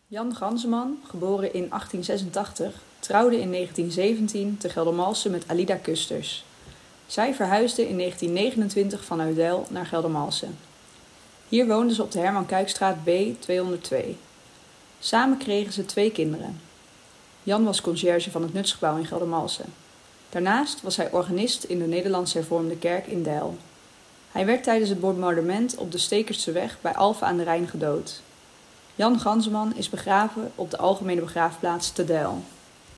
Jan Ganzeman, geboren in 1886, trouwde in 1917 te Geldermalsen met Alida Kusters. Zij verhuisde in 1929 vanuit Deil naar Geldermalsen. Hier woonden ze op de Herman Kuykstraat B 202. Samen kregen ze 2 kinderen. Jan was conciërge van het Nutsgebouw in Geldermalsen. Daarnaast was hij organist in de Nederlandse Hervormde Kerk in Deil. Hij werd tijdens het bombardement op de Stekertseweg bij Alphen aan de Rijn gedood. Jan Ganzeman is begraven op de Algemene Begraafplaats te Deil.